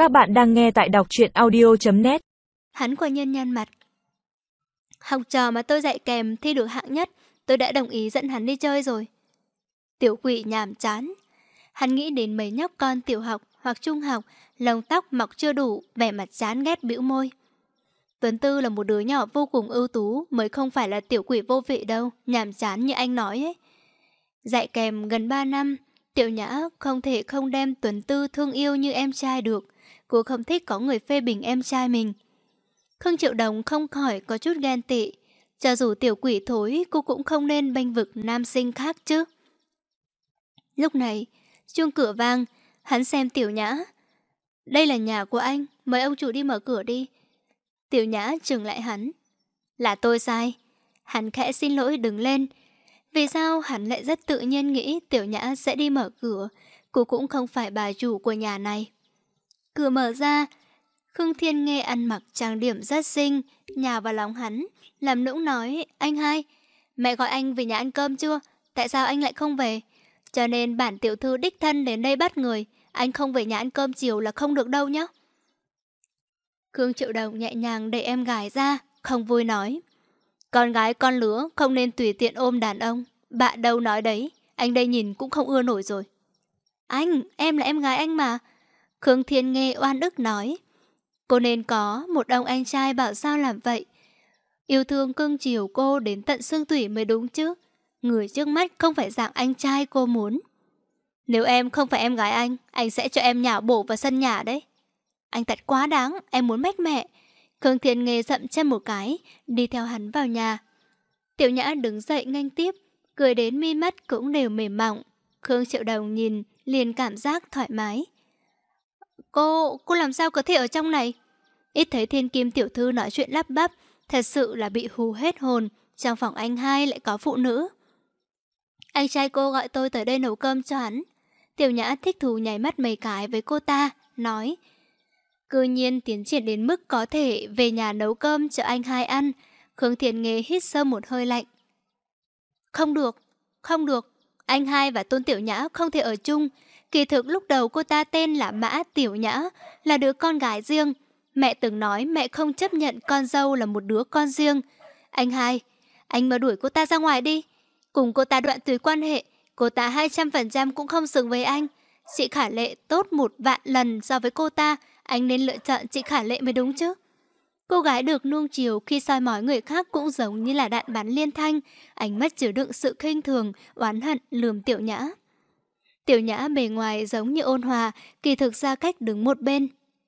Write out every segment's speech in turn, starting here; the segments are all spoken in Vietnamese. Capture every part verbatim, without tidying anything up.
Các bạn đang nghe tại đọc truyện audio chấm net. Hắn quả nhiên nhăn mặt. Học trò mà tôi dạy kèm thi được hạng nhất, tôi đã đồng ý dẫn hắn đi chơi rồi. Tiểu quỷ nhàm chán. Hắn nghĩ đến mấy nhóc con tiểu học hoặc trung học, lông tóc mọc chưa đủ, vẻ mặt chán ghét bĩu môi. Tuấn Tư là một đứa nhỏ vô cùng ưu tú, mới không phải là tiểu quỷ vô vị đâu, nhàm chán như anh nói ấy. Dạy kèm gần ba năm, Tiểu Nhã không thể không đem Tuấn Tư thương yêu như em trai được. Cô không thích có người phê bình em trai mình. Khương Triệu Đồng không khỏi có chút ghen tị. Cho dù tiểu quỷ thối, cô cũng không nên bênh vực nam sinh khác chứ. Lúc này, chuông cửa vang, hắn xem Tiểu Nhã. Đây là nhà của anh, mời ông chủ đi mở cửa đi. Tiểu Nhã trừng lại hắn. Là tôi sai. Hắn khẽ xin lỗi đứng lên. Vì sao hắn lại rất tự nhiên nghĩ Tiểu Nhã sẽ đi mở cửa. Cô cũng không phải bà chủ của nhà này. Cửa mở ra, Khương Thiên Nghê ăn mặc trang điểm rất xinh, nhào vào lòng hắn, làm nũng nói, anh hai, mẹ gọi anh về nhà ăn cơm chưa? Tại sao anh lại không về? Cho nên bản tiểu thư đích thân đến đây bắt người, anh không về nhà ăn cơm chiều là không được đâu nhé. Khương Triệu Đồng nhẹ nhàng đẩy em gái ra, không vui nói, con gái con lứa không nên tùy tiện ôm đàn ông, bạ đâu nói đấy, anh đây nhìn cũng không ưa nổi rồi. Anh, em là em gái anh mà. Khương Thiên Nghê oan ức nói, cô nên có một ông anh trai bảo sao làm vậy. Yêu thương cưng chiều cô đến tận xương tủy mới đúng chứ. Người trước mắt không phải dạng anh trai cô muốn. Nếu em không phải em gái anh, anh sẽ cho em nhào bổ vào sân nhà đấy. Anh thật quá đáng, em muốn mách mẹ. Khương Thiên Nghê dậm chân một cái, đi theo hắn vào nhà. Tiểu Nhã đứng dậy nghênh tiếp, cười đến mi mắt cũng đều mềm mỏng. Khương Triệu Đồng nhìn liền cảm giác thoải mái. Cô, cô làm sao có thể ở trong này? Ít thấy Thiên Kim tiểu thư nói chuyện lắp bắp, thật sự là bị hù hết hồn. Trong phòng anh hai lại có phụ nữ. Anh trai cô gọi tôi tới đây nấu cơm cho hắn. Tiểu Nhã thích thú nháy mắt mấy cái với cô ta, nói, cư nhiên tiến triển đến mức có thể về nhà nấu cơm cho anh hai ăn. Khương Thiên Nghê hít sâu một hơi lạnh. Không được, không được, anh hai và Tôn Tiểu Nhã không thể ở chung. Kỳ thực lúc đầu cô ta tên là Mã Tiểu Nhã, là đứa con gái riêng. Mẹ từng nói mẹ không chấp nhận con dâu là một đứa con riêng. Anh hai, anh mà đuổi cô ta ra ngoài đi. Cùng cô ta đoạn tuyệt quan hệ, cô ta hai trăm phần trăm cũng không xứng với anh. Chị Khả Lệ tốt một vạn lần so với cô ta, anh nên lựa chọn chị Khả Lệ mới đúng chứ. Cô gái được nuông chiều khi soi mói người khác cũng giống như là đạn bắn liên thanh, ánh mắt chứa đựng sự khinh thường, oán hận lườm Tiểu Nhã. Tiểu Nhã bề ngoài giống như ôn hòa, kỳ thực ra cách đứng một bên.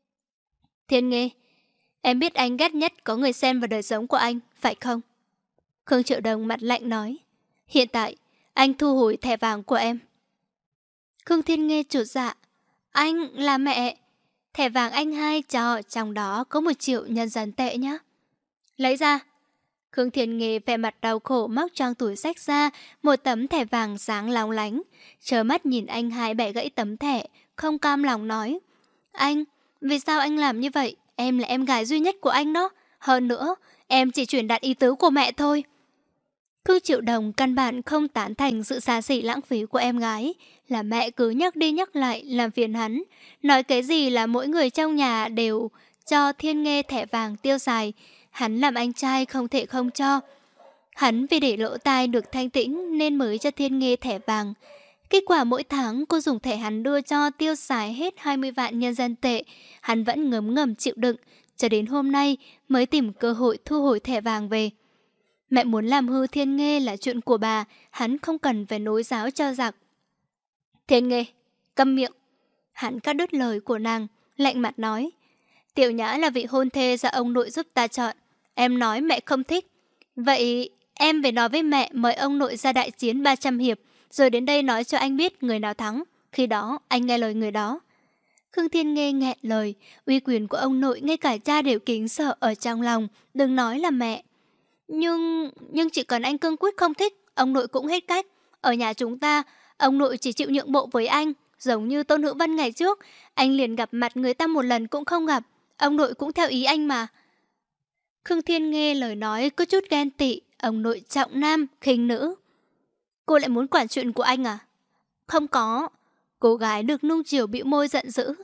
Thiên Nghê, em biết anh ghét nhất có người xen vào đời sống của anh, phải không? Khương Triệu Đồng mặt lạnh nói, hiện tại anh thu hồi thẻ vàng của em. Khương Thiên Nghê chột dạ, anh là mẹ. Thẻ vàng anh hai cho, trong đó có một triệu nhân dân tệ nhé. Lấy ra. Khương Thiên Nghê vẻ mặt đau khổ móc trong túi sách ra một tấm thẻ vàng sáng lóng lánh. Trơ mắt nhìn anh hai bẻ gãy tấm thẻ, không cam lòng nói. Anh, vì sao anh làm như vậy? Em là em gái duy nhất của anh đó. Hơn nữa, em chỉ truyền đạt ý tứ của mẹ thôi. Khương Triệu Đồng căn bản không tán thành sự xa xỉ lãng phí của em gái. Là mẹ cứ nhắc đi nhắc lại làm phiền hắn. Nói cái gì là mỗi người trong nhà đều cho Thiên Nghê thẻ vàng tiêu xài. Hắn làm anh trai không thể không cho. Hắn vì để lỗ tai được thanh tĩnh nên mới cho Thiên Nghê thẻ vàng. Kết quả mỗi tháng cô dùng thẻ hắn đưa cho tiêu xài hết hai mươi vạn nhân dân tệ. Hắn vẫn ngấm ngầm chịu đựng, cho đến hôm nay mới tìm cơ hội thu hồi thẻ vàng về. Mẹ muốn làm hư Thiên Nghê là chuyện của bà, hắn không cần phải nối giáo cho giặc. Thiên Nghê, câm miệng. Hắn cắt đứt lời của nàng, lạnh mặt nói. Tiểu Nhã là vị hôn thê do ông nội giúp ta chọn. Em nói mẹ không thích. Vậy em về nói với mẹ mời ông nội ra đại chiến ba trăm hiệp, rồi đến đây nói cho anh biết người nào thắng. Khi đó anh nghe lời người đó. Khương Thiên Nghê nghẹn lời, uy quyền của ông nội ngay cả cha đều kính sợ ở trong lòng, đừng nói là mẹ. Nhưng, nhưng chỉ cần anh cương quyết không thích, ông nội cũng hết cách. Ở nhà chúng ta, ông nội chỉ chịu nhượng bộ với anh, giống như Tôn Hữu Vân ngày trước. Anh liền gặp mặt người ta một lần cũng không gặp, ông nội cũng theo ý anh mà. Khương Thiên Nghê lời nói có chút ghen tị, ông nội trọng nam, khinh nữ. Cô lại muốn quản chuyện của anh à? Không có. Cô gái được nung chiều bĩu môi giận dữ.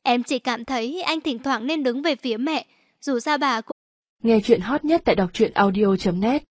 Em chỉ cảm thấy anh thỉnh thoảng nên đứng về phía mẹ, dù sao bà cũng... Nghe chuyện hot nhất tại đọc truyện audio chấm net